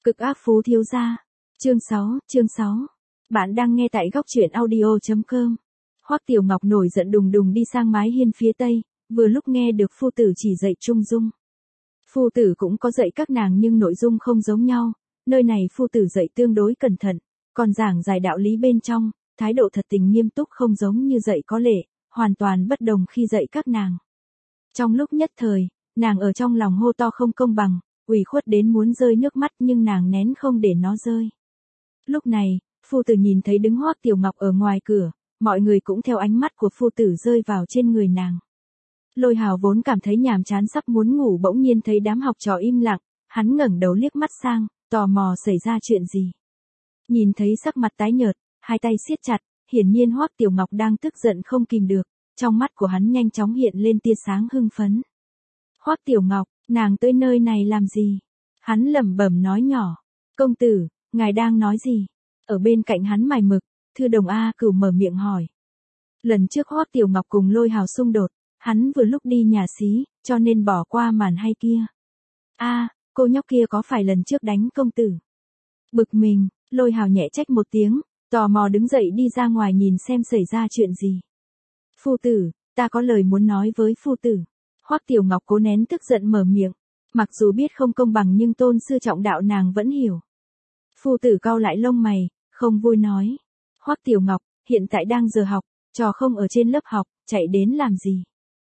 Cực ác phú thiếu gia. Chương 6. Bạn đang nghe tại góc truyện audio.com. Hoắc Tiểu Ngọc nổi giận đùng đùng đi sang mái hiên phía tây, vừa lúc nghe được phu tử chỉ dạy trung dung. Phu tử cũng có dạy các nàng nhưng nội dung không giống nhau, nơi này phu tử dạy tương đối cẩn thận, còn giảng giải đạo lý bên trong, thái độ thật tình nghiêm túc không giống như dạy có lệ, hoàn toàn bất đồng khi dạy các nàng. Trong lúc nhất thời, nàng ở trong lòng hô to không công bằng, ủy khuất đến muốn rơi nước mắt nhưng nàng nén không để nó rơi. Lúc này, phu tử nhìn thấy đứng Hoắc Tiểu Ngọc ở ngoài cửa, mọi người cũng theo ánh mắt của phu tử rơi vào trên người nàng. Lôi Hào vốn cảm thấy nhàm chán sắp muốn ngủ bỗng nhiên thấy đám học trò im lặng, hắn ngẩng đầu liếc mắt sang, tò mò xảy ra chuyện gì. Nhìn thấy sắc mặt tái nhợt, hai tay siết chặt, hiển nhiên Hoắc Tiểu Ngọc đang tức giận không kìm được, trong mắt của hắn nhanh chóng hiện lên tia sáng hưng phấn. Hoắc Tiểu Ngọc, nàng tới nơi này làm gì? Hắn lẩm bẩm nói nhỏ. Công tử, ngài đang nói gì? Ở bên cạnh hắn mải mực, Thư Đồng A Cửu mở miệng hỏi. Lần trước Hoắc Tiểu Ngọc cùng Lôi Hào xung đột, hắn vừa lúc đi nhà xí, cho nên bỏ qua màn hay kia. Cô nhóc kia có phải lần trước đánh công tử? Bực mình, Lôi Hào nhẹ trách một tiếng, tò mò đứng dậy đi ra ngoài nhìn xem xảy ra chuyện gì. Phu tử, ta có lời muốn nói với phu tử. Hoắc Tiểu Ngọc cố nén tức giận mở miệng, mặc dù biết không công bằng nhưng tôn sư trọng đạo nàng vẫn hiểu. Phu tử cau lại lông mày, không vui nói. Hoắc Tiểu Ngọc, hiện tại đang giờ học, trò không ở trên lớp học, chạy đến làm gì?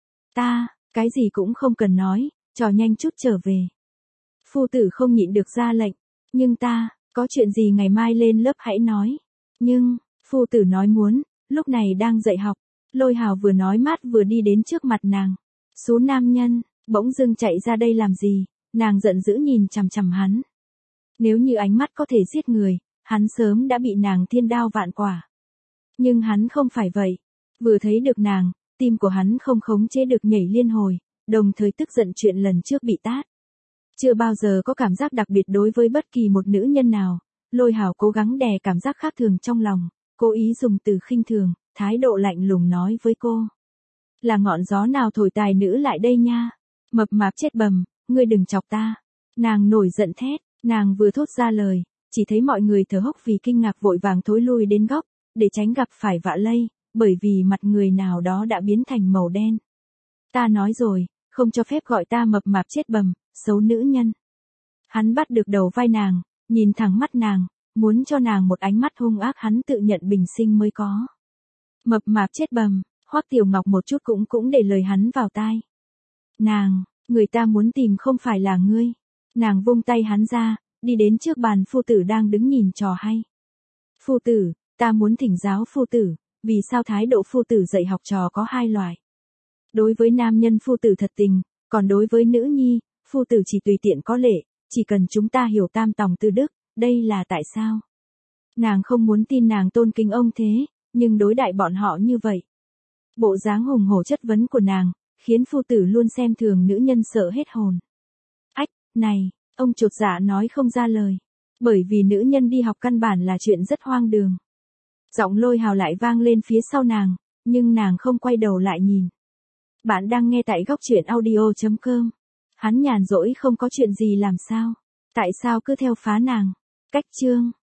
Cái gì cũng không cần nói, trò nhanh chút trở về. Phu tử không nhịn được ra lệnh, nhưng có chuyện gì ngày mai lên lớp hãy nói. Nhưng, phu tử nói muốn, lúc này đang dạy học. Lôi Hào vừa nói mát vừa đi đến trước mặt nàng. Số nam nhân, bỗng dưng chạy ra đây làm gì, nàng giận dữ nhìn chằm chằm hắn. Nếu như ánh mắt có thể giết người, hắn sớm đã bị nàng thiên đao vạn quả. Nhưng hắn không phải vậy, vừa thấy được nàng, tim của hắn không khống chế được nhảy liên hồi, đồng thời tức giận chuyện lần trước bị tát. Chưa bao giờ có cảm giác đặc biệt đối với bất kỳ một nữ nhân nào, Lôi Hào cố gắng đè cảm giác khác thường trong lòng, cố ý dùng từ khinh thường, thái độ lạnh lùng nói với cô. Là ngọn gió nào thổi tài nữ lại đây nha? Mập mạp chết bầm, ngươi đừng chọc ta. Nàng nổi giận thét, nàng vừa thốt ra lời, chỉ thấy mọi người thở hốc vì kinh ngạc vội vàng thối lui đến góc, để tránh gặp phải vạ lây, bởi vì mặt người nào đó đã biến thành màu đen. Ta nói rồi, không cho phép gọi ta mập mạp chết bầm, xấu nữ nhân. Hắn bắt được đầu vai nàng, nhìn thẳng mắt nàng, muốn cho nàng một ánh mắt hung ác hắn tự nhận bình sinh mới có. Mập mạp chết bầm. Hoắc Tiểu Ngọc một chút cũng để lời hắn vào tai. Người ta muốn tìm không phải là ngươi. Nàng vung tay hắn ra, đi đến trước bàn phu tử đang đứng nhìn trò hay. Phu tử, ta muốn thỉnh giáo phu tử, vì sao thái độ phu tử dạy học trò có hai loại. Đối với nam nhân phu tử thật tình, còn đối với nữ nhi, phu tử chỉ tùy tiện có lệ, chỉ cần chúng ta hiểu tam tòng tư đức, đây là tại sao. Nàng không muốn tin nàng tôn kính ông thế, nhưng đối đại bọn họ như vậy. Bộ dáng hùng hổ chất vấn của nàng, khiến phu tử luôn xem thường nữ nhân sợ hết hồn. Này, ông chột dạ nói không ra lời. Bởi vì nữ nhân đi học căn bản là chuyện rất hoang đường. Giọng Lôi Hào lại vang lên phía sau nàng, nhưng nàng không quay đầu lại nhìn. Bạn đang nghe tại góc truyện audio.com. Hắn nhàn rỗi không có chuyện gì làm sao? Tại sao cứ theo phá nàng? Cách chương.